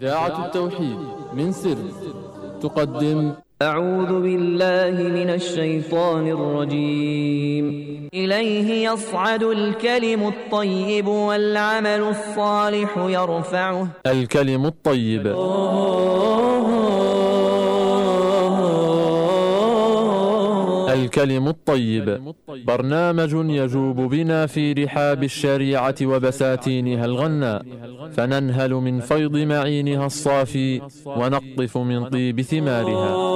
إذاعة التوحيد من سر تقدم أعوذ بالله من الشيطان الرجيم. إليه يصعد الكلم الطيب والعمل الصالح يرفعه. الكلم الطيب الكلم الطيب برنامج يجوب بنا في رحاب الشريعة وبساتينها الغناء، فننهل من فيض معينها الصافي ونقطف من طيب ثمارها.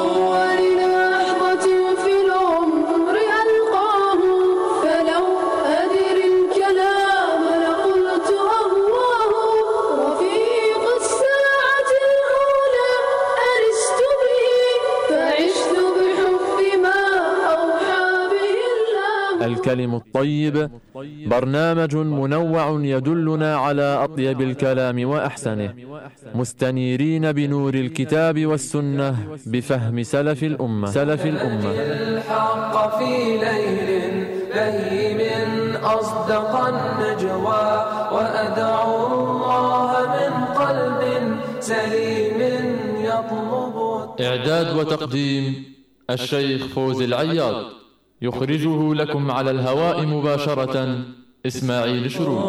الكلم الطيب برنامج منوع يدلنا على أطيب الكلام وأحسنه، مستنيرين بنور الكتاب والسنة بفهم سلف الأمة. الحق في ليل بهيم أصدق النجوى، وأدعو الله من قلب سليم يطلب. إعداد وتقديم الشيخ فوزي العياض، يخرجه لكم على الهواء مباشرة إسماعيل شرود.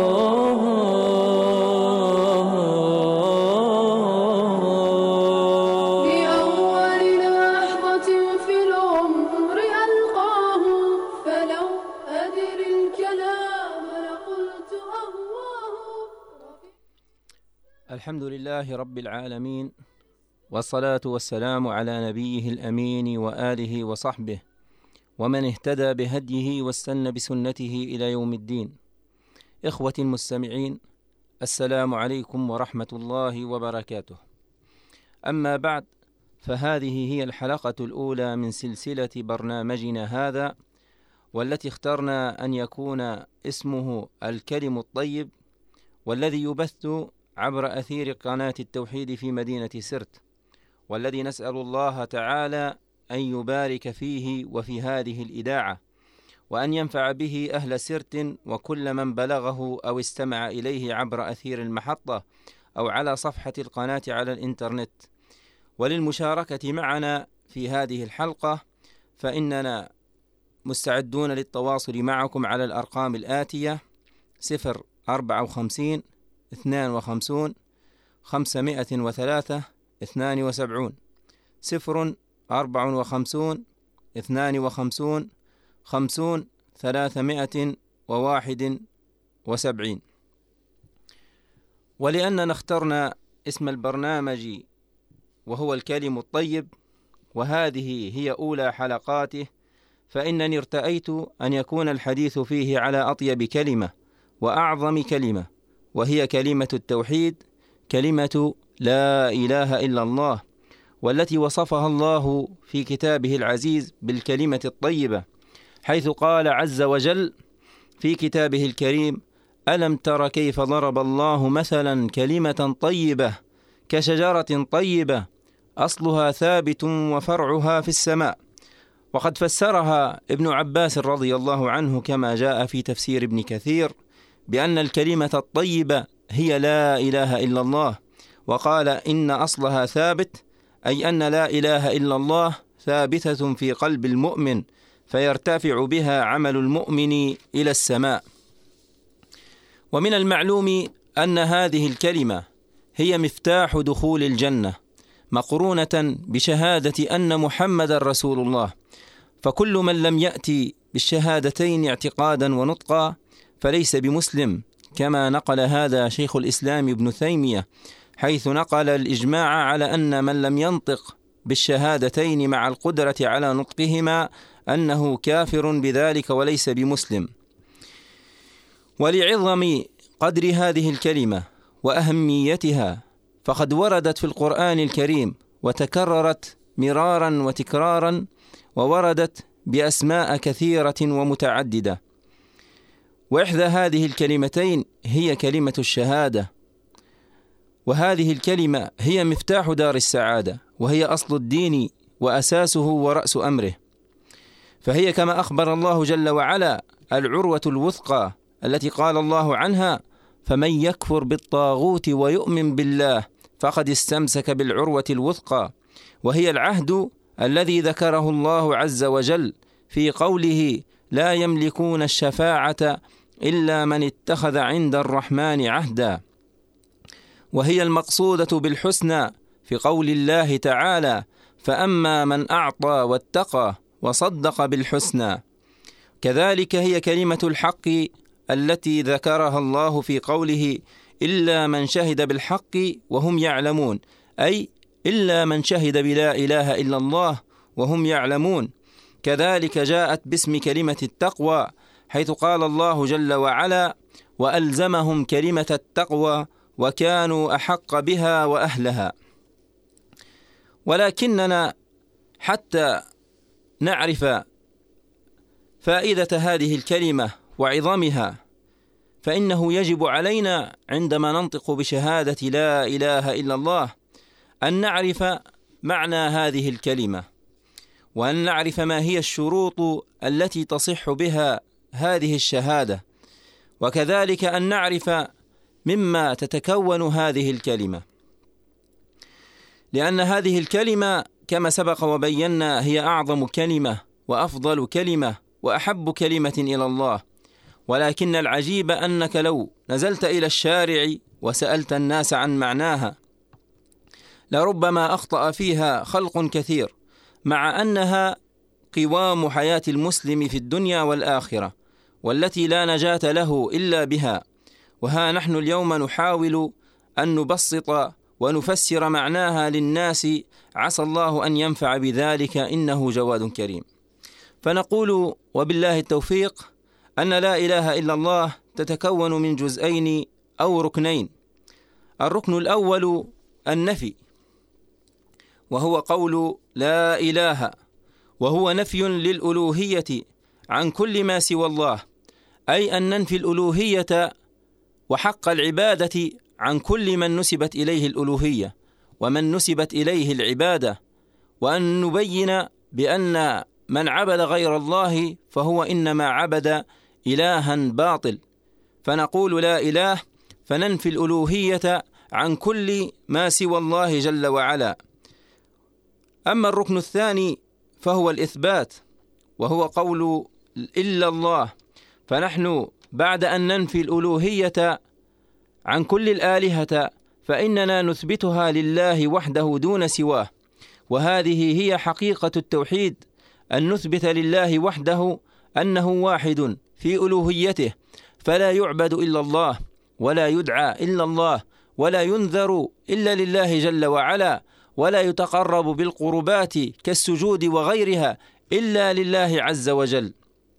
بأول لحظة في العمر ألقاه، فلو أدري الكلام لقلت أهواه. الحمد لله رب العالمين، والصلاة والسلام على نبيه الأمين وآله وصحبه ومن اهتدى بهديه واستنى بسنته إلى يوم الدين. إخوتي المستمعين، السلام عليكم ورحمة الله وبركاته. أما بعد، فهذه هي الحلقة الأولى من سلسلة برنامجنا هذا، والتي اخترنا أن يكون اسمه الكلم الطيب، والذي يبث عبر أثير قناة التوحيد في مدينة سرت، والذي نسأل الله تعالى أن يبارك فيه وفي هذه الإذاعة، وأن ينفع به أهل سرت وكل من بلغه أو استمع إليه عبر أثير المحطة أو على صفحة القناة على الإنترنت. وللمشاركة معنا في هذه الحلقة فإننا مستعدون للتواصل معكم على الأرقام الآتية: 054 52 503 72 54 52 50 371. ولأننا اخترنا اسم البرنامج وهو الكلم الطيب، وهذه هي أولى حلقاته، فإنني ارتأيت أن يكون الحديث فيه على أطيب كلمة وأعظم كلمة، وهي كلمة التوحيد، كلمة لا إله إلا الله، والتي وصفها الله في كتابه العزيز بالكلمة الطيبة، حيث قال عز وجل في كتابه الكريم: ألم تر كيف ضرب الله مثلا كلمة طيبة كشجرة طيبة أصلها ثابت وفرعها في السماء. وقد فسرها ابن عباس رضي الله عنه كما جاء في تفسير ابن كثير بأن الكلمة الطيبة هي لا إله إلا الله، وقال إن أصلها ثابت، أي أن لا إله إلا الله ثابتة في قلب المؤمن، فيرتفع بها عمل المؤمن إلى السماء. ومن المعلوم أن هذه الكلمة هي مفتاح دخول الجنة، مقرونة بشهادة أن محمد رسول الله، فكل من لم يأتي بالشهادتين اعتقادا ونطقا فليس بمسلم، كما نقل هذا شيخ الإسلام ابن تيمية، حيث نقل الإجماع على أن من لم ينطق بالشهادتين مع القدرة على نطقهما أنه كافر بذلك وليس بمسلم. ولعظم قدر هذه الكلمة وأهميتها فقد وردت في القرآن الكريم وتكررت مرارا وتكرارا، ووردت بأسماء كثيرة ومتعددة، وإحدى هذه الكلمتين هي كلمة الشهادة، وهذه الكلمة هي مفتاح دار السعادة، وهي أصل الدين وأساسه ورأس أمره، فهي كما أخبر الله جل وعلا العروة الوثقى التي قال الله عنها: فمن يكفر بالطاغوت ويؤمن بالله فقد استمسك بالعروة الوثقى، وهي العهد الذي ذكره الله عز وجل في قوله: لا يملكون الشفاعة إلا من اتخذ عند الرحمن عهدا، وهي المقصودة بالحسنى في قول الله تعالى: فأما من أعطى واتقى وصدق بالحسنى. كذلك هي كلمة الحق التي ذكرها الله في قوله: إلا من شهد بالحق وهم يعلمون، أي إلا من شهد بلا إله إلا الله وهم يعلمون. كذلك جاءت باسم كلمة التقوى، حيث قال الله جل وعلا: وألزمهم كلمة التقوى وكانوا أحق بها وأهلها. ولكننا حتى نعرف فائدة هذه الكلمة وعظمها، فإنه يجب علينا عندما ننطق بشهادة لا إله إلا الله أن نعرف معنى هذه الكلمة، وأن نعرف ما هي الشروط التي تصح بها هذه الشهادة، وكذلك أن نعرف مما تتكون هذه الكلمة، لأن هذه الكلمة كما سبق وبينا هي أعظم كلمة وأفضل كلمة وأحب كلمة إلى الله. ولكن العجيب أنك لو نزلت إلى الشارع وسألت الناس عن معناها لربما أخطأ فيها خلق كثير، مع أنها قوام حياة المسلم في الدنيا والآخرة، والتي لا نجاة له إلا بها. وها نحن اليوم نحاول أن نبسط ونفسر معناها للناس، عسى الله أن ينفع بذلك، إنه جواد كريم. فنقول وبالله التوفيق أن لا إله إلا الله تتكون من جزئين أو ركنين. الركن الأول النفي، وهو قول لا إله، وهو نفي للألوهية عن كل ما سوى الله، أي أن ننفي الألوهية وحق العبادة عن كل من نسبت إليه الألوهية ومن نسبت إليه العبادة، وأن نبين بأن من عبد غير الله فهو إنما عبد إلها باطل. فنقول لا إله، فننفي الألوهية عن كل ما سوى الله جل وعلا. أما الركن الثاني فهو الإثبات، وهو قول إلا الله، فنحن بعد أن ننفي الألوهية عن كل الآلهة فإننا نثبتها لله وحده دون سواه، وهذه هي حقيقة التوحيد، أن نثبت لله وحده أنه واحد في ألوهيته، فلا يعبد إلا الله، ولا يدعى إلا الله، ولا ينذر إلا لله جل وعلا، ولا يتقرب بالقربات كالسجود وغيرها إلا لله عز وجل،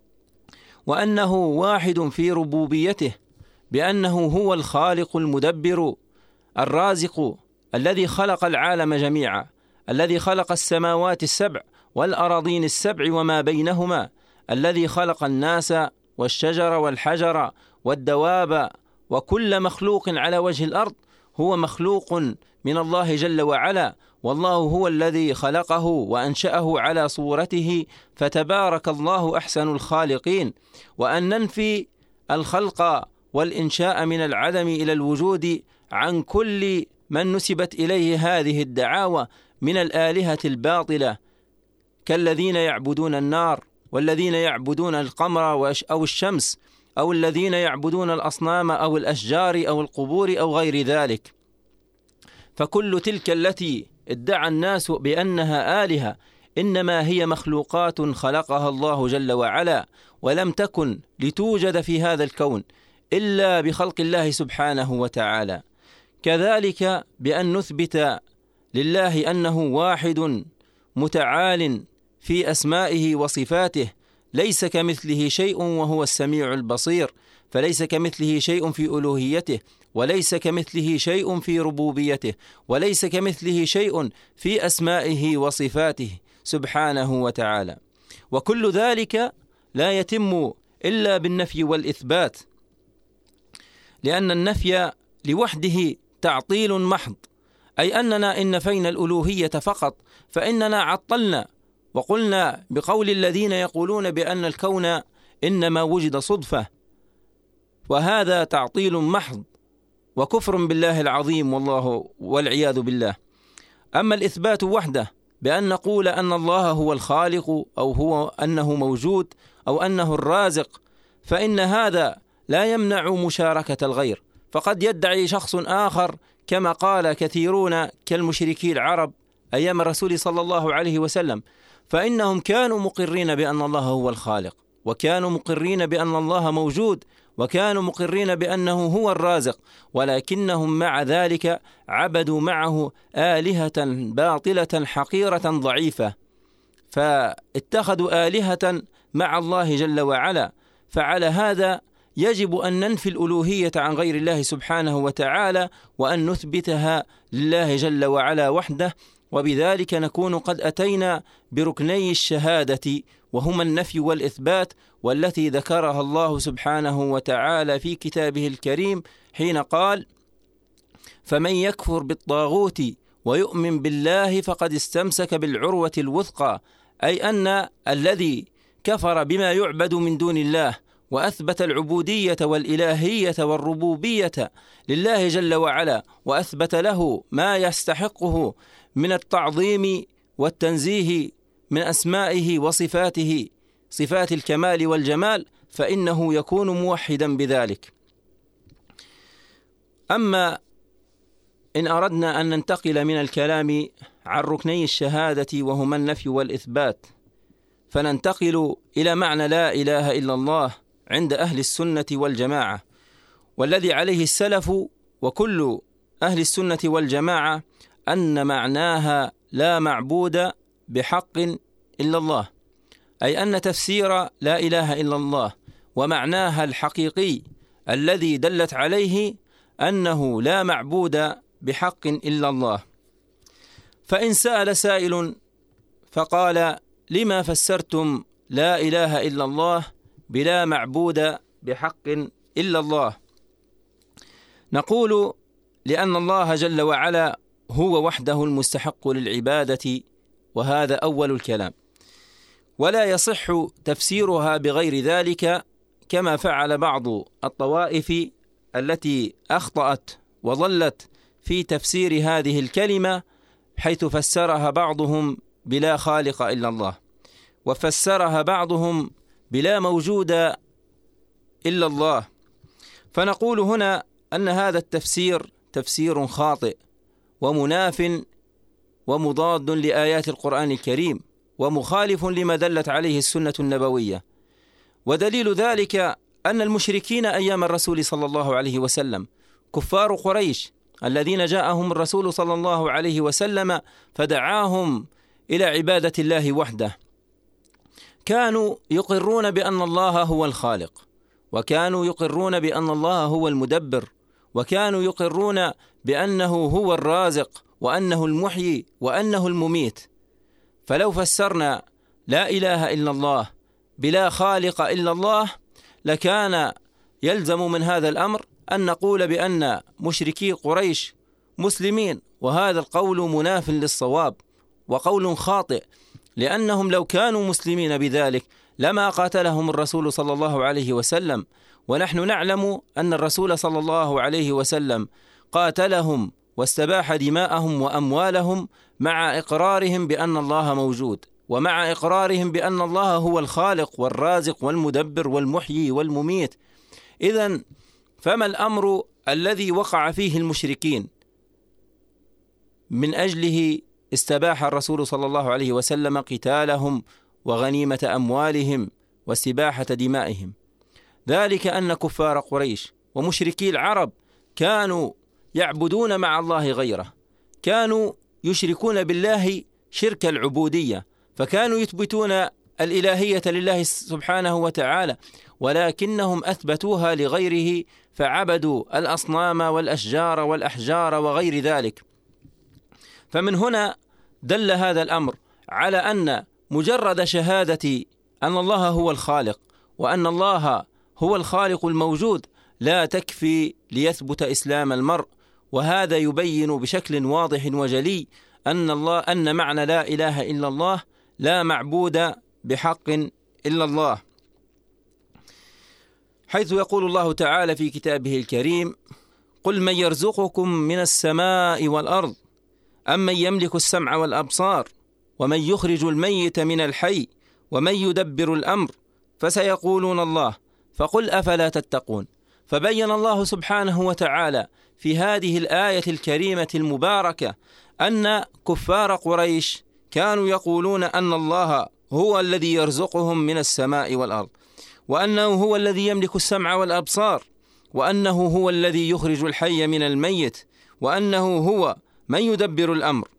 وأنه واحد في ربوبيته، بأنه هو الخالق المدبر الرازق الذي خلق العالم جميعا، الذي خلق السماوات السبع والأراضين السبع وما بينهما، الذي خلق الناس والشجر والحجر والدواب وكل مخلوق على وجه الأرض هو مخلوق من الله جل وعلا، والله هو الذي خلقه وأنشأه على صورته، فتبارك الله أحسن الخالقين. وأن ننفي الخلق والإنشاء من العدم إلى الوجود عن كل من نسبت إليه هذه الدعاوى من الآلهة الباطلة، كالذين يعبدون النار، والذين يعبدون القمر أو الشمس، أو الذين يعبدون الأصنام أو الأشجار أو القبور أو غير ذلك. فكل تلك التي ادعى الناس بأنها آلهة إنما هي مخلوقات خلقها الله جل وعلا، ولم تكن لتوجد في هذا الكون إلا بخلق الله سبحانه وتعالى. كذلك بأن نثبت لله أنه واحد متعال في أسمائه وصفاته، ليس كمثله شيء وهو السميع البصير، فليس كمثله شيء في ألوهيته، وليس كمثله شيء في ربوبيته، وليس كمثله شيء في أسمائه وصفاته سبحانه وتعالى. وكل ذلك لا يتم إلا بالنفي والإثبات، لأن النفي لوحده تعطيل محض، أي أننا إن نفينا الألوهية فقط فإننا عطلنا، وقلنا بقول الذين يقولون بأن الكون إنما وجد صدفة، وهذا تعطيل محض وكفر بالله العظيم والعياذ بالله. أما الإثبات وحده بأن نقول أن الله هو الخالق أو هو أنه موجود أو أنه الرازق، فإن هذا لا يمنع مشاركة الغير. فقد يدعي شخص آخر كما قال كثيرون كالمشركي العرب أيام الرسول صلى الله عليه وسلم، فإنهم كانوا مقرين بأن الله هو الخالق، وكانوا مقرين بأن الله موجود، وكانوا مقرين بأنه هو الرازق، ولكنهم مع ذلك عبدوا معه آلهة باطلة حقيرة ضعيفة، فاتخذوا آلهة مع الله جل وعلا. فعلى هذا يجب أن ننفي الألوهية عن غير الله سبحانه وتعالى، وأن نثبتها لله جل وعلا وحده، وبذلك نكون قد أتينا بركني الشهادة، وهما النفي والإثبات، والتي ذكرها الله سبحانه وتعالى في كتابه الكريم حين قال: فمن يكفر بالطاغوت ويؤمن بالله فقد استمسك بالعروة الوثقى، أي أن الذي كفر بما يعبد من دون الله وأثبت العبودية والإلهية والربوبية لله جل وعلا، وأثبت له ما يستحقه من التعظيم والتنزيه من أسمائه وصفاته، صفات الكمال والجمال، فإنه يكون موحدا بذلك. أما إن أردنا أن ننتقل من الكلام عن ركني الشهادة وهما النفي والإثبات، فننتقل إلى معنى لا إله إلا الله عند أهل السنة والجماعة، والذي عليه السلف وكل أهل السنة والجماعة أن معناها لا معبود بحق إلا الله، أي أن تفسير لا إله إلا الله ومعناها الحقيقي الذي دلت عليه أنه لا معبود بحق إلا الله. فإن سأل سائل فقال: لما فسرتم لا إله إلا الله بلا معبود بحق إلا الله؟ نقول: لأن الله جل وعلا هو وحده المستحق للعبادة، وهذا أول الكلام، ولا يصح تفسيرها بغير ذلك، كما فعل بعض الطوائف التي أخطأت وضلت في تفسير هذه الكلمة، حيث فسرها بعضهم بلا خالق إلا الله، وفسرها بعضهم بلا موجود إلا الله. فنقول هنا أن هذا التفسير تفسير خاطئ ومناف ومضاد لآيات القرآن الكريم، ومخالف لما دلت عليه السنة النبوية. ودليل ذلك أن المشركين أيام الرسول صلى الله عليه وسلم، كفار قريش الذين جاءهم الرسول صلى الله عليه وسلم فدعاهم إلى عبادة الله وحده، كانوا يقرون بأن الله هو الخالق، وكانوا يقرون بأن الله هو المدبر، وكانوا يقرون بأنه هو الرازق، وأنه المحيي، وأنه المميت. فلو فسرنا لا إله إلا الله بلا خالق إلا الله، لكان يلزم من هذا الأمر أن نقول بأن مشركي قريش مسلمين، وهذا القول مناف للصواب وقول خاطئ، لأنهم لو كانوا مسلمين بذلك لما قاتلهم الرسول صلى الله عليه وسلم، ونحن نعلم أن الرسول صلى الله عليه وسلم قاتلهم واستباح دماءهم وأموالهم مع إقرارهم بأن الله موجود، ومع إقرارهم بأن الله هو الخالق والرازق والمدبر والمحيي والمميت. إذن فما الأمر الذي وقع فيه المشركين من أجله استباح الرسول صلى الله عليه وسلم قتالهم وغنيمة أموالهم واستباحة دمائهم؟ ذلك أن كفار قريش ومشركي العرب كانوا يعبدون مع الله غيره، كانوا يشركون بالله شرك العبودية، فكانوا يثبتون الإلهية لله سبحانه وتعالى، ولكنهم أثبتوها لغيره، فعبدوا الأصنام والأشجار والأحجار وغير ذلك. فمن هنا دل هذا الأمر على أن مجرد شهادة أن الله هو الخالق وأن الله هو الخالق الموجود لا تكفي ليثبت إسلام المرء، وهذا يبين بشكل واضح وجلي أن معنى لا إله إلا الله لا معبود بحق إلا الله، حيث يقول الله تعالى في كتابه الكريم: قل من يرزقكم من السماء والأرض أمن يملك السمع والأبصار ومن يخرج الميت من الحي ومن يدبر الأمر فسيقولون الله فقل أفلا تتقون. فبين الله سبحانه وتعالى في هذه الآية الكريمة المباركة أن كفار قريش كانوا يقولون أن الله هو الذي يرزقهم من السماء والأرض، وأنه هو الذي يملك السمع والأبصار، وأنه هو الذي يخرج الحي من الميت، وأنه هو من يدبر الأمر.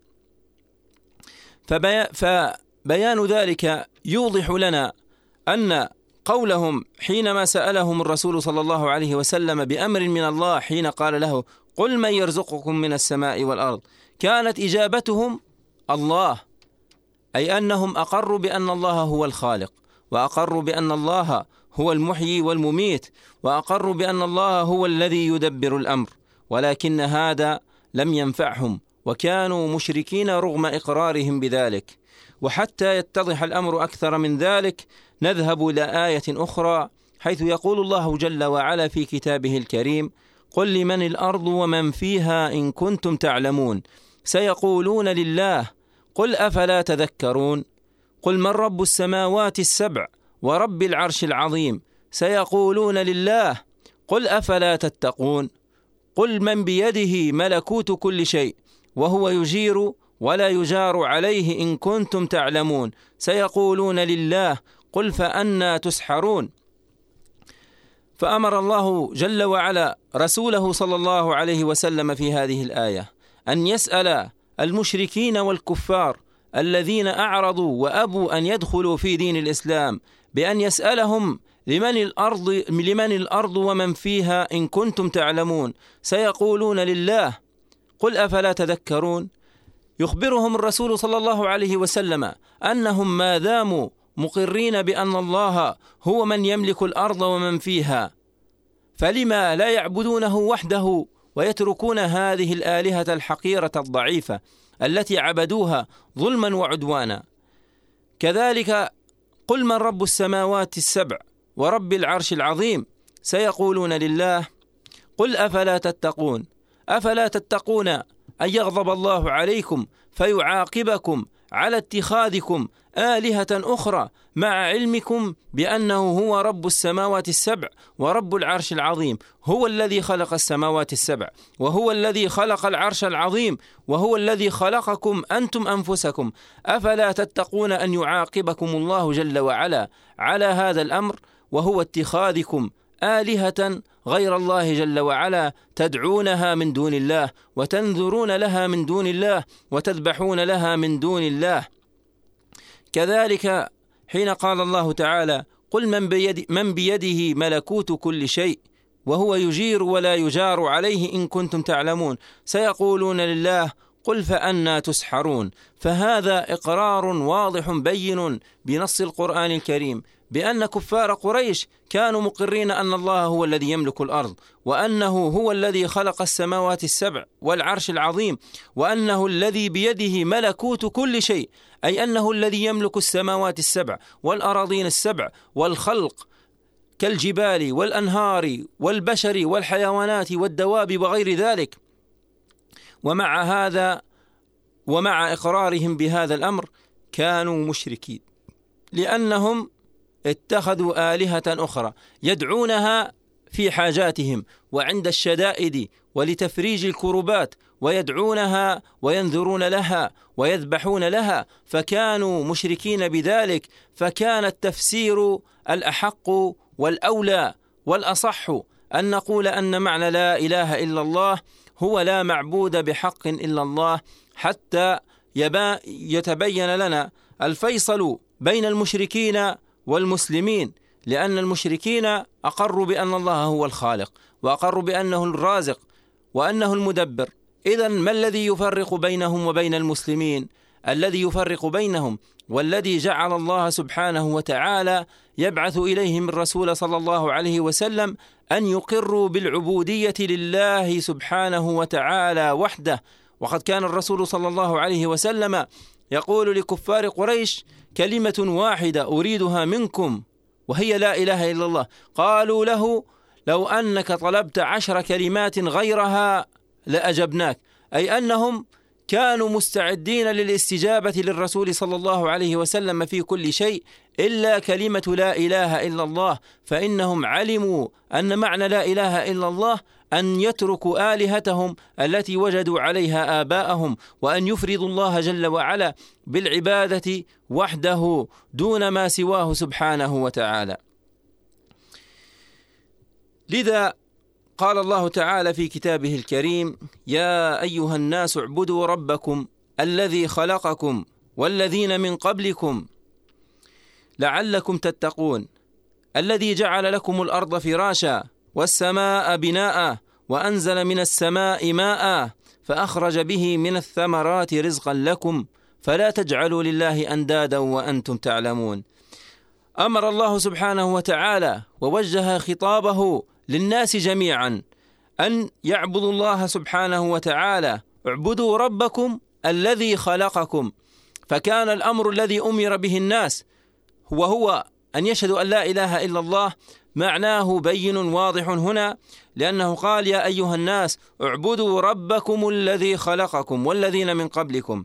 فبيان ذلك يوضح لنا أن قولهم حينما سألهم الرسول صلى الله عليه وسلم بأمر من الله حين قال له قل من يرزقكم من السماء والأرض، كانت إجابتهم الله، أي أنهم أقروا بأن الله هو الخالق، وأقروا بأن الله هو المحيي والمميت، وأقروا بأن الله هو الذي يدبر الأمر. ولكن هذا لم ينفعهم وكانوا مشركين رغم إقرارهم بذلك. وحتى يتضح الأمر أكثر من ذلك نذهب إلى آية أخرى حيث يقول الله جل وعلا في كتابه الكريم قل لمن الأرض ومن فيها إن كنتم تعلمون سيقولون لله قل أفلا تذكرون. قل من رب السماوات السبع ورب العرش العظيم سيقولون لله قل أفلا تتقون. قل من بيده ملكوت كل شيء وهو يجير ولا يجار عليه إن كنتم تعلمون سيقولون لله قل فأنا تسحرون. فأمر الله جل وعلا رسوله صلى الله عليه وسلم في هذه الآية أن يسأل المشركين والكفار الذين أعرضوا وأبوا أن يدخلوا في دين الإسلام بأن يسألهم لمن الأرض ومن فيها إن كنتم تعلمون سيقولون لله قل أفلا تذكرون. يخبرهم الرسول صلى الله عليه وسلم أنهم ما داموا مقرين بأن الله هو من يملك الأرض ومن فيها فلما لا يعبدونه وحده ويتركون هذه الآلهة الحقيرة الضعيفة التي عبدوها ظلما وعدوانا. كذلك قل من رب السماوات السبع ورب العرش العظيم سيقولون لله قل أفلا تتقون. أفلا تتقون أن يغضب الله عليكم فيعاقبكم على اتخاذكم آلهة أخرى مع علمكم بأنه هو رب السماوات السبع ورب العرش العظيم، هو الذي خلق السماوات السبع وهو الذي خلق العرش العظيم وهو الذي خلقكم أنتم أنفسكم. أفلا تتقون أن يعاقبكم الله جل وعلا على هذا الأمر وهو اتخاذكم آلهة غير الله جل وعلا تدعونها من دون الله وتنذرون لها من دون الله وتذبحون لها من دون الله. كذلك حين قال الله تعالى قل من بيده ملكوت كل شيء وهو يجير ولا يجار عليه إن كنتم تعلمون سيقولون لله قل فأنا تسحرون. فهذا إقرار واضح بين بنص القرآن الكريم بأن كفار قريش كانوا مقرين أن الله هو الذي يملك الأرض وأنه هو الذي خلق السماوات السبع والعرش العظيم وأنه الذي بيده ملكوت كل شيء، أي أنه الذي يملك السماوات السبع والأراضين السبع والخلق كالجبال والأنهار والبشر والحيوانات والدواب وغير ذلك. ومع هذا ومع إقرارهم بهذا الأمر كانوا مشركين لأنهم اتخذوا آلهة أخرى يدعونها في حاجاتهم وعند الشدائد ولتفريج الكربات ويدعونها وينذرون لها ويذبحون لها، فكانوا مشركين بذلك. فكان التفسير الأحق والأولى والأصح أن نقول أن معنى لا إله إلا الله هو لا معبود بحق إلا الله، حتى يتبين لنا الفيصل بين المشركين والمسلمين، لأن المشركين أقروا بأن الله هو الخالق وأقروا بأنه الرازق وأنه المدبر. إذن ما الذي يفرق بينهم وبين المسلمين؟ الذي يفرق بينهم والذي جعل الله سبحانه وتعالى يبعث إليهم الرسول صلى الله عليه وسلم أن يقروا بالعبودية لله سبحانه وتعالى وحده. وقد كان الرسول صلى الله عليه وسلم يقول لكفار قريش كلمة واحدة أريدها منكم وهي لا إله إلا الله. قالوا له لو أنك طلبت 10 كلمات غيرها لأجبناك، أي أنهم كانوا مستعدين للاستجابة للرسول صلى الله عليه وسلم في كل شيء إلا كلمة لا إله إلا الله، فإنهم علموا أن معنى لا إله إلا الله أن يتركوا آلهتهم التي وجدوا عليها آباءهم، وأن يفردوا الله جل وعلا بالعبادة وحده دون ما سواه سبحانه وتعالى. لذا قال الله تعالى في كتابه الكريم: يا أيها الناس اعبدوا ربكم الذي خلقكم والذين من قبلكم لعلكم تتقون، الذي جعل لكم الأرض فراشا والسماء بناء وأنزل من السماء ماء فأخرج به من الثمرات رزقا لكم فلا تجعلوا لله أندادا وأنتم تعلمون. أمر الله سبحانه وتعالى ووجه خطابه للناس جميعا أن يعبدوا الله سبحانه وتعالى. اعبدوا ربكم الذي خلقكم، فكان الأمر الذي أمر به الناس وهو أن يشهدوا أن لا إله إلا الله معناه بين واضح هنا، لأنه قال: يا أيها الناس اعبدوا ربكم الذي خلقكم والذين من قبلكم.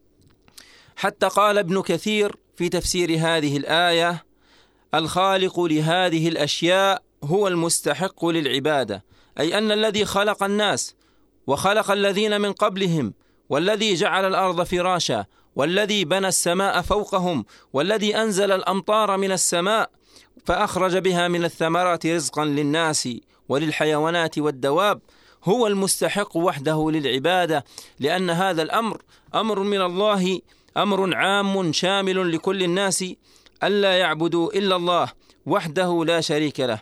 حتى قال ابن كثير في تفسير هذه الآية: الخالق لهذه الأشياء هو المستحق للعبادة، أي أن الذي خلق الناس وخلق الذين من قبلهم، والذي جعل الأرض فراشا، والذي بنى السماء فوقهم، والذي أنزل الأمطار من السماء فأخرج بها من الثمرات رزقا للناس وللحيوانات والدواب، هو المستحق وحده للعبادة، لأن هذا الأمر أمر من الله، أمر عام شامل لكل الناس ألا يعبدوا إلا الله وحده لا شريك له.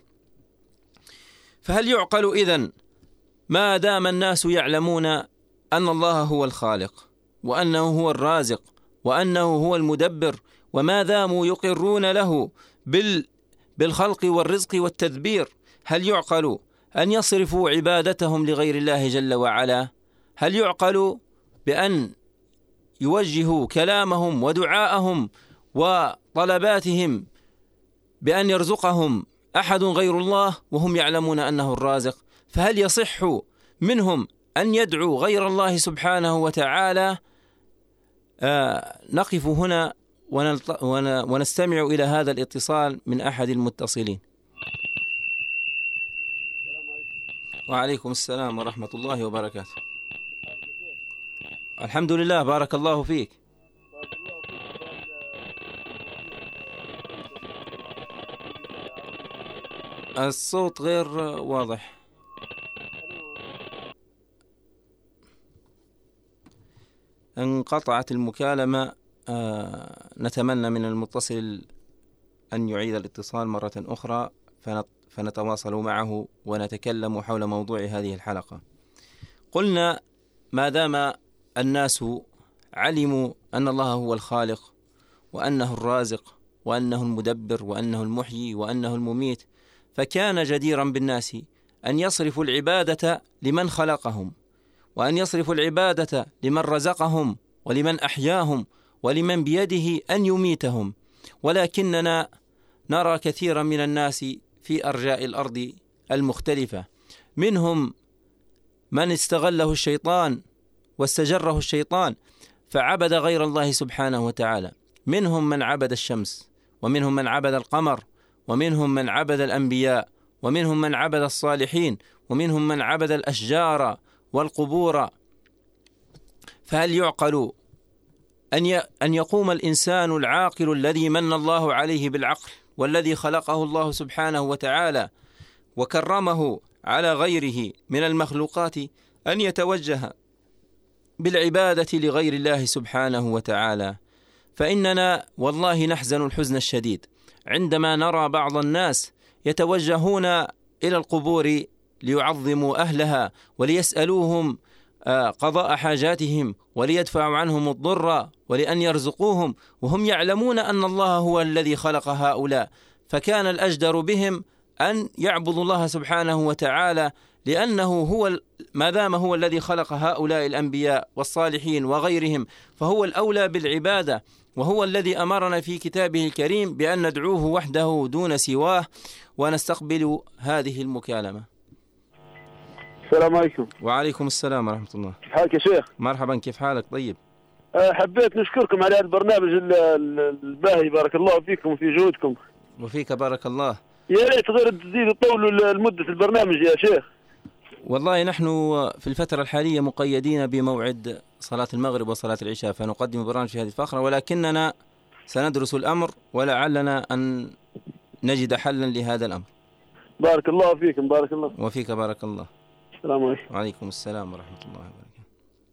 فهل يعقل إذن ما دام الناس يعلمون أن الله هو الخالق وأنه هو الرازق وأنه هو المدبر، وما داموا يقرون له بالخلق والرزق والتدبير، هل يعقل أن يصرفوا عبادتهم لغير الله جل وعلا؟ هل يعقل بأن يوجهوا كلامهم ودعاءهم وطلباتهم بأن يرزقهم أحد غير الله وهم يعلمون أنه الرازق؟ فهل يصح منهم أن يدعوا غير الله سبحانه وتعالى؟ نقف هنا ونستمع إلى هذا الاتصال من أحد المتصلين. وعليكم السلام ورحمة الله وبركاته. الحمد لله، بارك الله فيك. الصوت غير واضح. انقطعت المكالمة. نتمنى من المتصل أن يعيد الاتصال مرة أخرى فنتواصل معه ونتكلم حول موضوع هذه الحلقة. قلنا ما دام الناس علموا أن الله هو الخالق وأنه الرازق وأنه المدبر وأنه المحيي وأنه المميت، فكان جديرا بالناس أن يصرفوا العبادة لمن خلقهم، وأن يصرفوا العبادة لمن رزقهم ولمن أحياهم ولمن بيده أن يميتهم. ولكننا نرى كثيرا من الناس في أرجاء الأرض المختلفة، منهم من استغله الشيطان واستجره الشيطان فعبد غير الله سبحانه وتعالى، منهم من عبد الشمس، ومنهم من عبد القمر، ومنهم من عبد الأنبياء، ومنهم من عبد الصالحين، ومنهم من عبد الأشجار والقبور. فهل يعقل أن يقوم الإنسان العاقل الذي من الله عليه بالعقل والذي خلقه الله سبحانه وتعالى وكرمه على غيره من المخلوقات أن يتوجه بالعبادة لغير الله سبحانه وتعالى؟ فإننا والله نحزن الحزن الشديد عندما نرى بعض الناس يتوجهون إلى القبور ليعظموا أهلها وليسألوهم قضاء حاجاتهم وليدفعوا عنهم الضر ولأن يرزقوهم، وهم يعلمون أن الله هو الذي خلق هؤلاء. فكان الأجدر بهم أن يعبدوا الله سبحانه وتعالى لأنه هو ما دام هو الذي خلق هؤلاء الأنبياء والصالحين وغيرهم فهو الأولى بالعبادة، وهو الذي أمرنا في كتابه الكريم بأن ندعوه وحده دون سواه. ونستقبل هذه المكالمة. السلام عليكم. وعليكم السلام ورحمة الله. كيف حالك يا شيخ؟ مرحبا، كيف حالك؟ طيب. حبيت نشكركم على هذا البرنامج الباهي، بارك الله فيكم وفي جهودكم. وفيك بارك الله. يا ريت غير تزيدوا طولوا مدة البرنامج يا شيخ. والله نحن في الفترة الحالية مقيدين بموعد صلاة المغرب وصلاة العشاء، فنقدم برامج في هذه الفقرة، ولكننا سندرس الأمر ولعلنا أن نجد حلا لهذا الأمر. بارك الله فيكم. بارك الله. وفيك بارك الله. السلام عليكم. وعليكم السلام ورحمة الله وبركاته.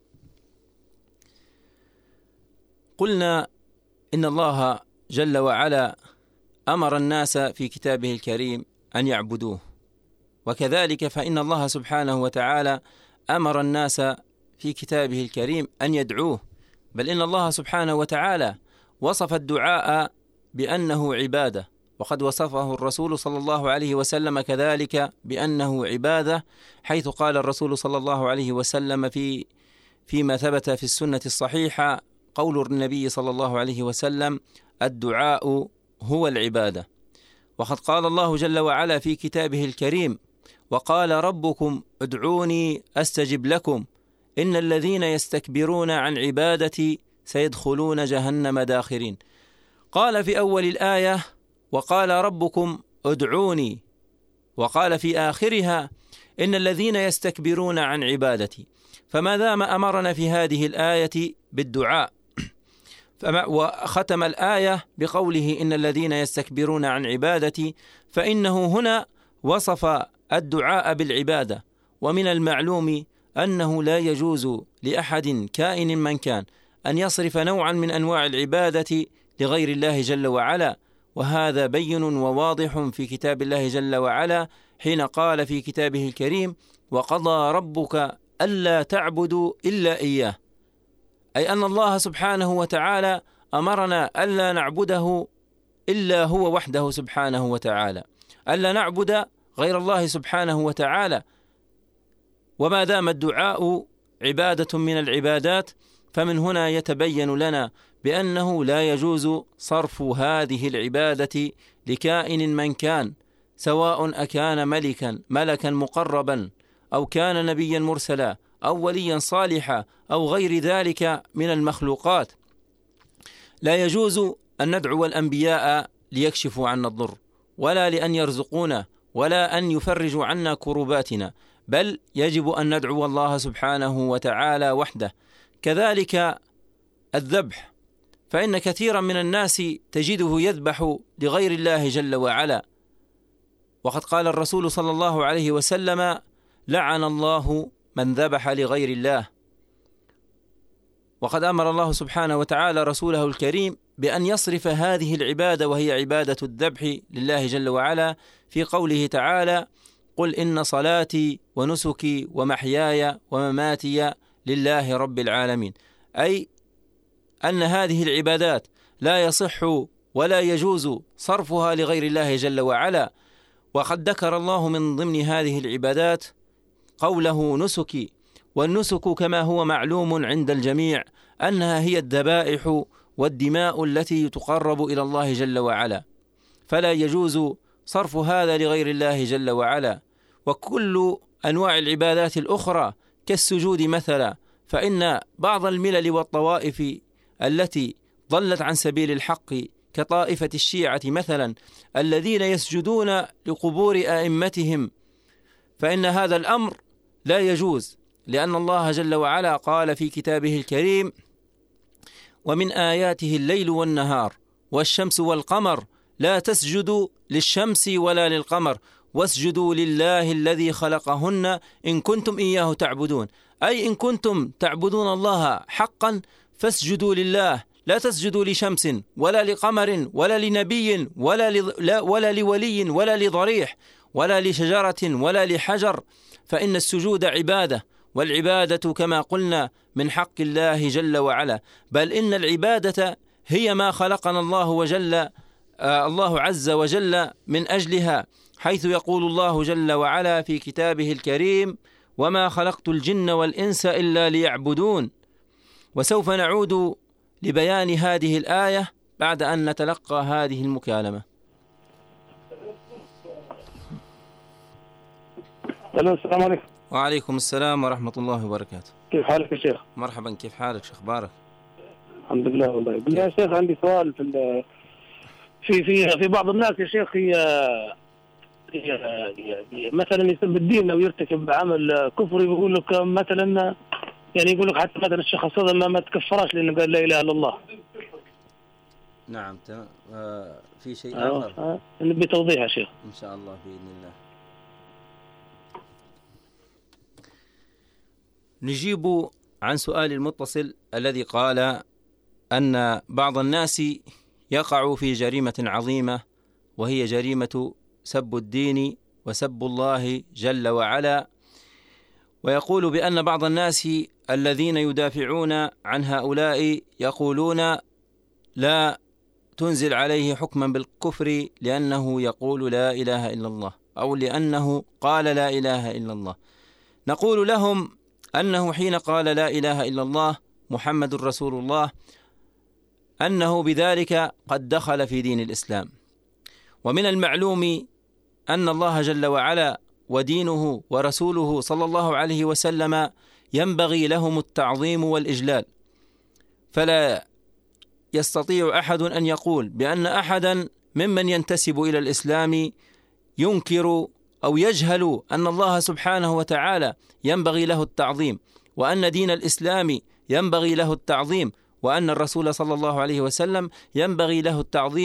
قلنا إن الله جل وعلا أمر الناس في كتابه الكريم أن يعبدوه، وكذلك فإن الله سبحانه وتعالى أمر الناس في كتابه الكريم أن يدعوه، بل إن الله سبحانه وتعالى وصف الدعاء بأنه عبادة، وقد وصفه الرسول صلى الله عليه وسلم كذلك بأنه عبادة، حيث قال الرسول صلى الله عليه وسلم فيما ثبت في السنة الصحيحة قول النبي صلى الله عليه وسلم: الدعاء هو العبادة. وقد قال الله جل وعلا في كتابه الكريم: وقال ربكم ادعوني أستجب لكم إن الذين يستكبرون عن عبادتي سيدخلون جهنم داخرين. قال في أول الآية: وقال ربكم ادعوني، وقال في آخرها: إن الذين يستكبرون عن عبادتي. فما دام أمرنا في هذه الآية بالدعاء، وختم الآية بقوله: إن الذين يستكبرون عن عبادتي، فإنه هنا وصف الدعاء بالعبادة. ومن المعلوم أنه لا يجوز لأحد كائن من كان أن يصرف نوعا من أنواع العبادة لغير الله جل وعلا، وهذا بين وواضح في كتاب الله جل وعلا حين قال في كتابه الكريم: وقضى ربك ألا تعبدوا إلا إياه، أي أن الله سبحانه وتعالى أمرنا ألا نعبده إلا هو وحده سبحانه وتعالى، ألا نعبد غير الله سبحانه وتعالى. وما دام الدعاء عبادة من العبادات، فمن هنا يتبين لنا بأنه لا يجوز صرف هذه العبادة لكائن من كان، سواء أكان ملكا مقربا، أو كان نبيا مرسلا، أو وليا صالحا، أو غير ذلك من المخلوقات. لا يجوز أن ندعو الأنبياء ليكشفوا عنا الضر، ولا لأن يرزقونا، ولا أن يفرجوا عنا كرباتنا، بل يجب أن ندعو الله سبحانه وتعالى وحده. كذلك الذبح، فإن كثيرا من الناس تجده يذبح لغير الله جل وعلا، وقد قال الرسول صلى الله عليه وسلم: لعن الله من ذبح لغير الله. وقد أمر الله سبحانه وتعالى رسوله الكريم بأن يصرف هذه العبادة، وهي عبادة الذبح لله جل وعلا، في قوله تعالى: قل إن صلاتي ونسكي ومحياي ومماتي لله رب العالمين، أي أن هذه العبادات لا يصح ولا يجوز صرفها لغير الله جل وعلا. وقد ذكر الله من ضمن هذه العبادات قوله نسكي، والنسك كما هو معلوم عند الجميع أنها هي الذبائح والدماء التي تقرب إلى الله جل وعلا، فلا يجوز صرف هذا لغير الله جل وعلا. وكل أنواع العبادات الأخرى كالسجود مثلا، فإن بعض الملل والطوائف التي ضلت عن سبيل الحق كطائفة الشيعة مثلا الذين يسجدون لقبور آئمتهم، فإن هذا الأمر لا يجوز، لأن الله جل وعلا قال في كتابه الكريم: ومن آياته الليل والنهار والشمس والقمر لا تسجدوا للشمس ولا للقمر واسجدوا لله الذي خلقهن إن كنتم إياه تعبدون، أي إن كنتم تعبدون الله حقا فاسجدوا لله، لا تسجدوا لشمس ولا لقمر ولا لنبي ولا لولي ولا لضريح ولا لشجرة ولا لحجر، فإن السجود عبادة، والعبادة كما قلنا من حق الله جل وعلا، بل إن العبادة هي ما خلقنا الله عز وجل من أجلها، حيث يقول الله جل وعلا في كتابه الكريم: وما خلقت الجن والإنس إلا ليعبدون. وسوف نعود لبيان هذه الآية بعد أن نتلقى هذه المكالمة. السلام عليكم. وعليكم السلام ورحمة الله وبركاته. كيف حالك يا شيخ؟ مرحبا، كيف حالك؟ شو أخبارك؟ الحمد لله. والله بالله يا شيخ عندي سؤال في بعض الناس يا شيخ مثلا يسب الدين لو يرتكب عمل كفري، بيقول لك مثلا يعني يقول لك حتى مثلا الشخص هذا ما تكفرش لانه قال لا اله الا الله. نعم تمام. في شيء آخر نبي توضيح يا شيخ إن شاء الله بإذن الله. نجيب عن سؤال المتصل الذي قال أن بعض الناس يقع في جريمة عظيمة، وهي جريمة سب الدين وسب الله جل وعلا، ويقول بأن بعض الناس الذين يدافعون عن هؤلاء يقولون لا تنزل عليه حكما بالكفر لأنه يقول لا إله إلا الله، أو لأنه قال لا إله إلا الله. نقول لهم أنه حين قال لا إله إلا الله محمد رسول الله أنه بذلك قد دخل في دين الإسلام. ومن المعلوم أن الله جل وعلا ودينه ورسوله صلى الله عليه وسلم ينبغي لهم التعظيم والإجلال، فلا يستطيع أحد أن يقول بأن أحدا ممن ينتسب إلى الإسلام ينكر أو يجهل أن الله سبحانه وتعالى ينبغي له التعظيم، وأن دين الإسلام ينبغي له التعظيم، وأن الرسول صلى الله عليه وسلم ينبغي له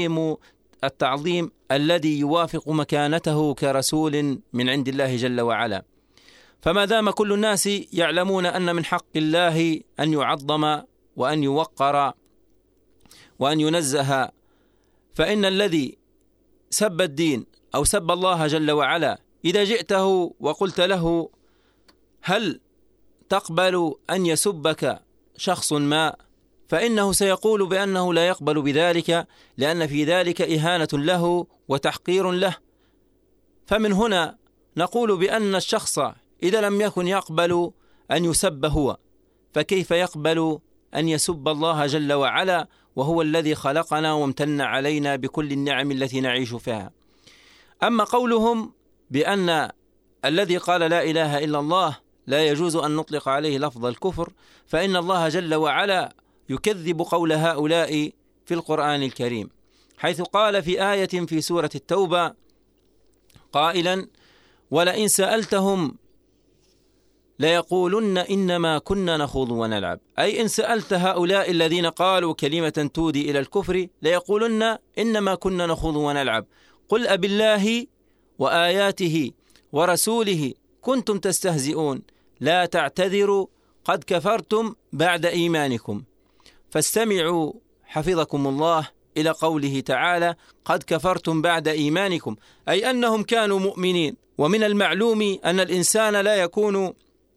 التعظيم الذي يوافق مكانته كرسول من عند الله جل وعلا. فما دام كل الناس يعلمون أن من حق الله أن يعظم وأن يوقر وأن ينزه، فإن الذي سب الدين أو سب الله جل وعلا إذا جئته وقلت له هل تقبل أن يسبك شخص ما، فإنه سيقول بأنه لا يقبل بذلك، لأن في ذلك إهانة له وتحقير له. فمن هنا نقول بأن الشخص إذا لم يكن يقبل أن يسب هو، فكيف يقبل أن يسب الله جل وعلا وهو الذي خلقنا وامتن علينا بكل النعم التي نعيش فيها. أما قولهم بأن الذي قال لا إله إلا الله لا يجوز أن نطلق عليه لفظ الكفر، فإن الله جل وعلا يكذب قول هؤلاء في القرآن الكريم، حيث قال في آية في سورة التوبة قائلا ولئن سألتهم ليقولن إنما كنا نخوض ونلعب، أي إن سألت هؤلاء الذين قالوا كلمة تودي إلى الكفر ليقولن إنما كنا نخوض ونلعب، قل أبالله وآياته ورسوله كنتم تستهزئون لا تعتذروا قد كفرتم بعد إيمانكم. فاستمعوا حفظكم الله إلى قوله تعالى قد كفرتم بعد إيمانكم، أي أنهم كانوا مؤمنين. ومن المعلوم أن الإنسان لا يكون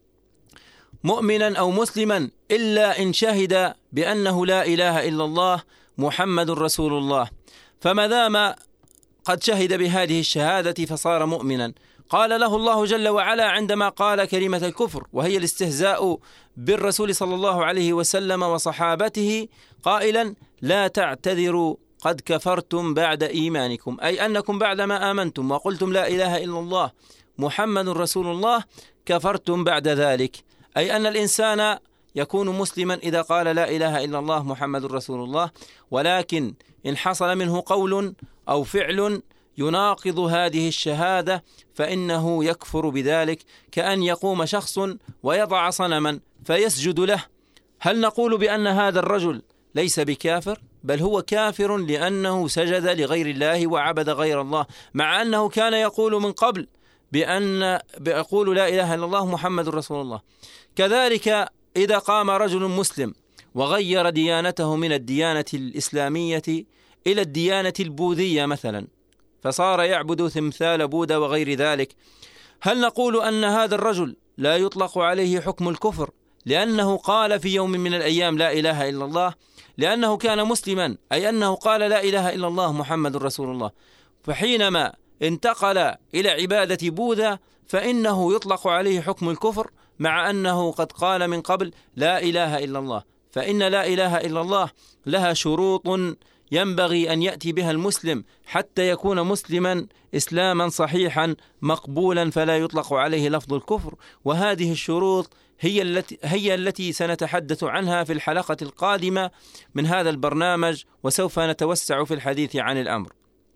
مؤمنا أو مسلما إلا إن شهد بأنه لا إله إلا الله محمد رسول الله، فما دام قد شهد بهذه الشهادة فصار مؤمنا. قال له الله جل وعلا عندما قال كلمة الكفر وهي الاستهزاء بالرسول صلى الله عليه وسلم وصحابته قائلا لا تعتذروا قد كفرتم بعد إيمانكم، أي أنكم بعدما آمنتم وقلتم لا إله إلا الله محمد رسول الله كفرتم بعد ذلك، أي أن الإنسان يكون مسلما إذا قال لا إله إلا الله محمد رسول الله، ولكن إن حصل منه قول أو فعل يناقض هذه الشهادة فإنه يكفر بذلك، كأن يقوم شخص ويضع صنما فيسجد له. هل نقول بأن هذا الرجل ليس بكافر؟ بل هو كافر لأنه سجد لغير الله وعبد غير الله، مع أنه كان يقول من قبل بيقول لا إله إلا الله محمد رسول الله. كذلك إذا قام رجل مسلم وغير ديانته من الديانة الإسلامية إلى الديانة البوذية مثلا، فصار يعبد تمثال بوذا وغير ذلك، هل نقول أن هذا الرجل لا يطلق عليه حكم الكفر لأنه قال في يوم من الأيام لا إله إلا الله، لأنه كان مسلما، أي أنه قال لا إله إلا الله محمد رسول الله؟ فحينما انتقل إلى عبادة بوذا فإنه يطلق عليه حكم الكفر، مع أنه قد قال من قبل لا إله إلا الله. فإن لا إله إلا الله لها شروط ينبغي أن يأتي بها المسلم حتى يكون مسلما إسلاما صحيحا مقبولا فلا يطلق عليه لفظ الكفر. وهذه الشروط هي التي سنتحدث عنها في الحلقة القادمة من هذا البرنامج، وسوف نتوسع في الحديث عن الأمر.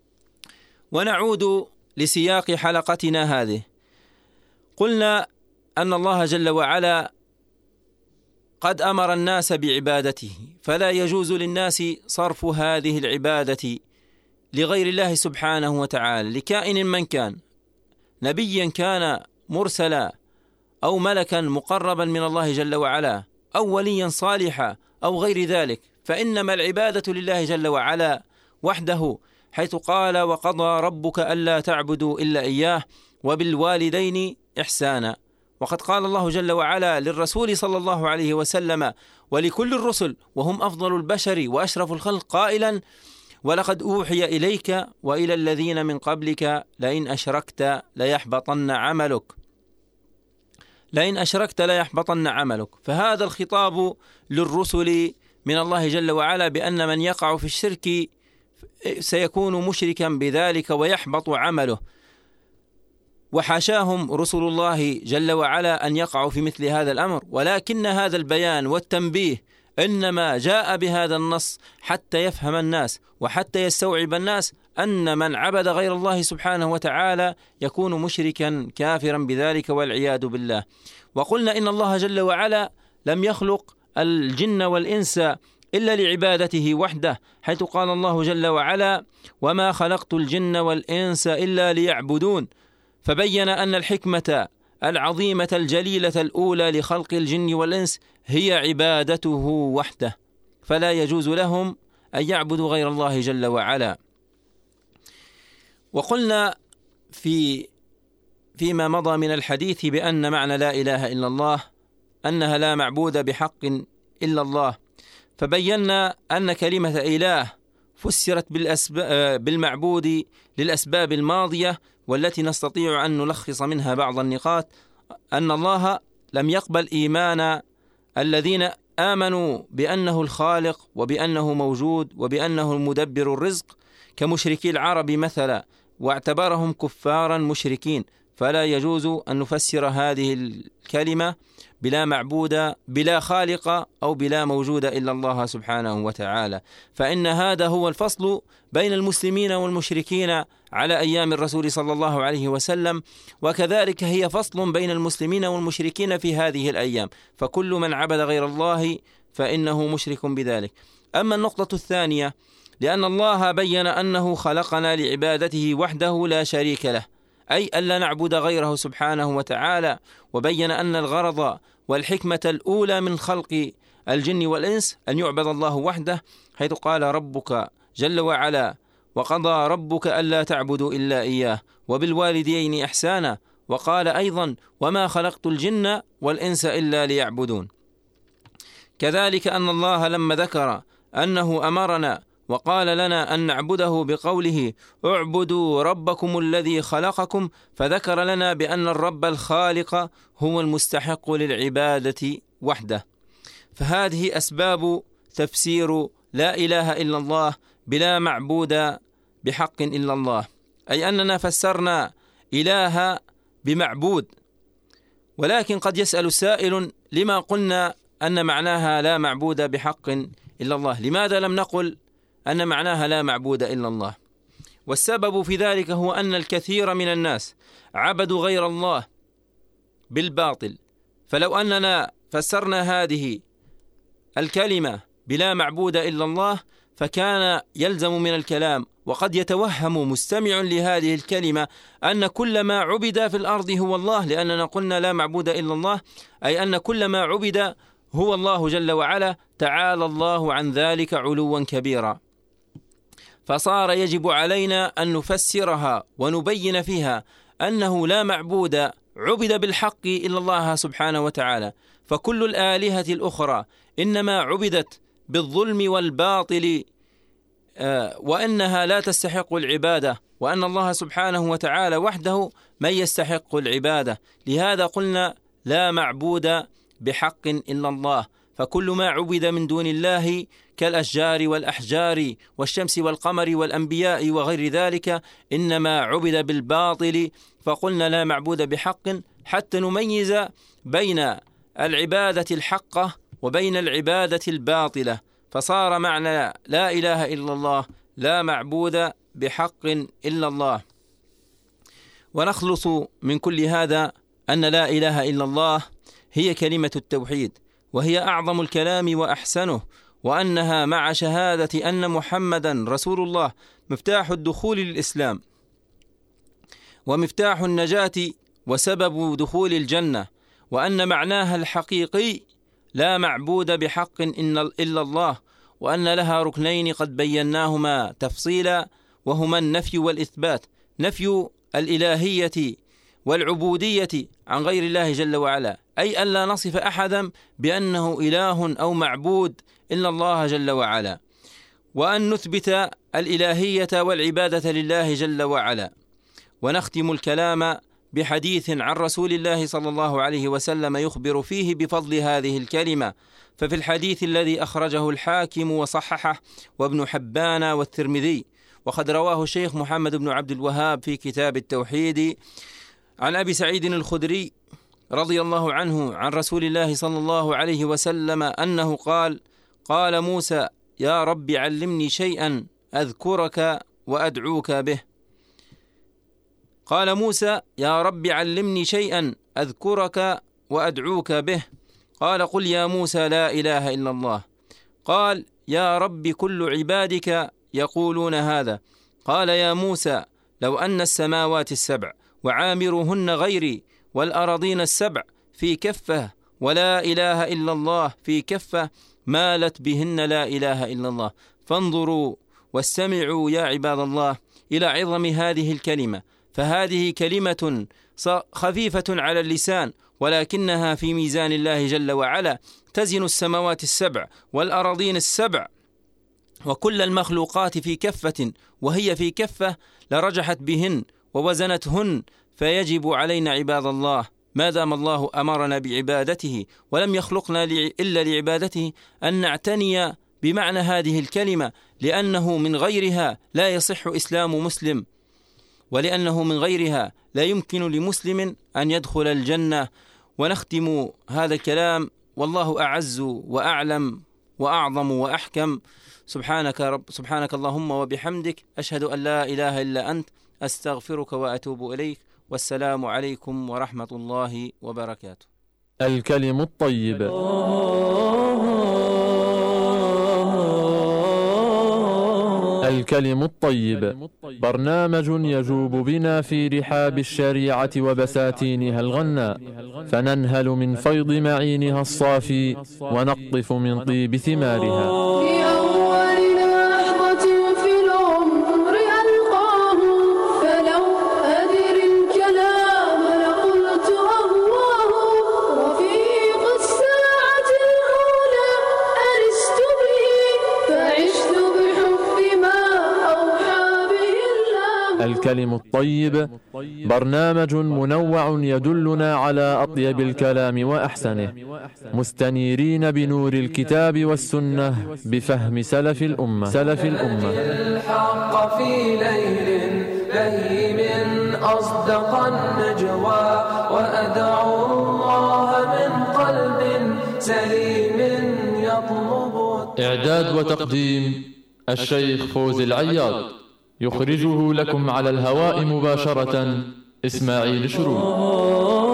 ونعود لسياق حلقتنا هذه. قلنا أن الله جل وعلا قد أمر الناس بعبادته، فلا يجوز للناس صرف هذه العبادة لغير الله سبحانه وتعالى، لكائن من كان، نبيا كان مرسلا أو ملكا مقربا من الله جل وعلا أو وليا صالحا أو غير ذلك، فإنما العبادة لله جل وعلا وحده، حيث قال وقضى ربك ألا تعبدوا إلا إياه وبالوالدين إحسانا. وقد قال الله جل وعلا للرسول صلى الله عليه وسلم ولكل الرسل وهم أفضل البشر وأشرف الخلق قائلا ولقد أوحي إليك وإلى الذين من قبلك لئن أشركت ليحبطن عملك. فهذا الخطاب للرسل من الله جل وعلا بأن من يقع في الشرك سيكون مشركا بذلك ويحبط عمله، وحاشاهم رسل الله جل وعلا أن يقعوا في مثل هذا الأمر. ولكن هذا البيان والتنبيه إنما جاء بهذا النص حتى يفهم الناس وحتى يستوعب الناس أن من عبد غير الله سبحانه وتعالى يكون مشركا كافرا بذلك والعياذ بالله. وقلنا إن الله جل وعلا لم يخلق الجن والإنس إلا لعبادته وحده، حيث قال الله جل وعلا وما خلقت الجن والإنس إلا ليعبدون، فبين أن الحكمة العظيمة الجليلة الأولى لخلق الجن والإنس هي عبادته وحده، فلا يجوز لهم أن يعبدوا غير الله جل وعلا. وقلنا فيما مضى من الحديث بأن معنى لا إله إلا الله أنها لا معبود بحق إلا الله، فبينا أن كلمة إله فسرت بالمعبود للأسباب الماضية والتي نستطيع أن نلخص منها بعض النقاط، أن الله لم يقبل إيمان الذين آمنوا بأنه الخالق وبأنه موجود وبأنه المدبر الرزق كمشركي العرب مثلا، واعتبرهم كفارا مشركين. فلا يجوز أن نفسر هذه الكلمة بلا معبود بلا خالق أو بلا موجود إلا الله سبحانه وتعالى، فإن هذا هو الفصل بين المسلمين والمشركين على أيام الرسول صلى الله عليه وسلم، وكذلك هي فصل بين المسلمين والمشركين في هذه الأيام، فكل من عبد غير الله فإنه مشرك بذلك. أما النقطة الثانية، لأن الله بين أنه خلقنا لعبادته وحده لا شريك له، أي ألا نعبد غيره سبحانه وتعالى، وبين أن الغرض والحكمة الأولى من خلق الجن والإنس أن يعبد الله وحده، حيث قال ربك جل وعلا وقضى ربك ألا تعبدوا إلا إياه وبالوالدين إحسانا، وقال أيضا وما خلقت الجن والإنس إلا ليعبدون. كذلك أن الله لما ذكر أنه أمرنا وقال لنا أن نعبده بقوله اعبدوا ربكم الذي خلقكم، فذكر لنا بأن الرب الخالق هو المستحق للعبادة وحده. فهذه أسباب تفسير لا إله إلا الله بلا معبود بحق إلا الله، أي أننا فسرنا إله بمعبود. ولكن قد يسأل سائل لما قلنا أن معناها لا معبود بحق إلا الله؟ لماذا لم نقل أن معناها لا معبود إلا الله؟ والسبب في ذلك هو أن الكثير من الناس عبدوا غير الله بالباطل، فلو أننا فسرنا هذه الكلمة بلا معبود إلا الله فكان يلزم من الكلام وقد يتوهم مستمع لهذه الكلمة أن كل ما عبد في الأرض هو الله، لأننا قلنا لا معبود إلا الله، أي أن كل ما عبد هو الله جل وعلا، تعالى الله عن ذلك علوا كبيرا. فصار يجب علينا أن نفسرها ونبين فيها أنه لا معبود عبد بالحق إلا الله سبحانه وتعالى، فكل الآلهة الأخرى إنما عبدت بالظلم والباطل وأنها لا تستحق العبادة، وأن الله سبحانه وتعالى وحده من يستحق العبادة. لهذا قلنا لا معبود بحق إلا الله، فكل ما عبد من دون الله كالأشجار والأحجار والشمس والقمر والأنبياء وغير ذلك إنما عبد بالباطل، فقلنا لا معبود بحق حتى نميز بين العبادة الحقة وبين العبادة الباطلة، فصار معنى لا إله إلا الله لا معبود بحق إلا الله. ونخلص من كل هذا أن لا إله إلا الله هي كلمة التوحيد، وهي أعظم الكلام وأحسنه، وأنها مع شهادة أن محمدا رسول الله مفتاح الدخول للإسلام ومفتاح النجاة وسبب دخول الجنة، وأن معناها الحقيقي لا معبود بحق إلا الله، وأن لها ركنين قد بيناهما تفصيلا، وهما النفي والإثبات. نفي الإلهية والعبودية عن غير الله جل وعلا، أي ألا نصف أحدا بأنه إله أو معبود إلا الله جل وعلا، وأن نثبت الإلهية والعبادة لله جل وعلا. ونختم الكلام بحديث عن رسول الله صلى الله عليه وسلم يخبر فيه بفضل هذه الكلمة. ففي الحديث الذي أخرجه الحاكم وصححه وابن حبان والترمذي، وقد رواه الشيخ محمد بن عبد الوهاب في كتاب التوحيد، عن أبي سعيد الخدري رضي الله عنه عن رسول الله صلى الله عليه وسلم أنه قال: قال موسى: يا رب علمني شيئا أذكرك وأدعوك به. قال موسى: يا رب علمني شيئا أذكرك وأدعوك به. قال: قل يا موسى لا إله إلا الله. قال: يا رب كل عبادك يقولون هذا. قال: يا موسى لو أن السماوات السبع وعامرهن غيري والأراضين السبع في كفة ولا إله إلا الله في كفة مالت بهن لا إله إلا الله. فانظروا واستمعوا يا عباد الله إلى عظم هذه الكلمة، فهذه كلمة خفيفة على اللسان، ولكنها في ميزان الله جل وعلا تزن السماوات السبع والأراضين السبع وكل المخلوقات في كفة، وهي في كفة لرجحت بهن ووزنتهن. فيجب علينا عباد الله ما دام الله أمرنا بعبادته ولم يخلقنا إلا لعبادته أن نعتني بمعنى هذه الكلمة، لأنه من غيرها لا يصح إسلام مسلم، ولأنه من غيرها لا يمكن لمسلم أن يدخل الجنة. ونختم هذا الكلام والله أعز وأعلم وأعظم وأحكم. سبحانك اللهم وبحمدك، أشهد أن لا إله إلا أنت، أستغفرك وأتوب إليك، والسلام عليكم ورحمة الله وبركاته. الكلم الطيب. الكلم الطيب برنامج يجوب بنا في رحاب الشريعة وبساتينها الغناء، فننهل من فيض معينها الصافي ونقطف من طيب ثمارها. في أول لحظة في العمر ألقاه، فلو أدري الكلام لقلت أهواه. رفيق الساعة الأولى أنست به، فعشت بحب ما أوحى به الله. الكلم الطيب برنامج منوع يدلنا على أطيب الكلام وأحسنه، مستنيرين بنور الكتاب والسنة بفهم سلف الأمة. الحق في ليل بهيم أصدق النجوى، وأدعو الله من قلب سليم يطلب. إعداد وتقديم الشيخ فوزي العياض، يخرجه لكم على الهواء مباشرة إسماعيل شروق.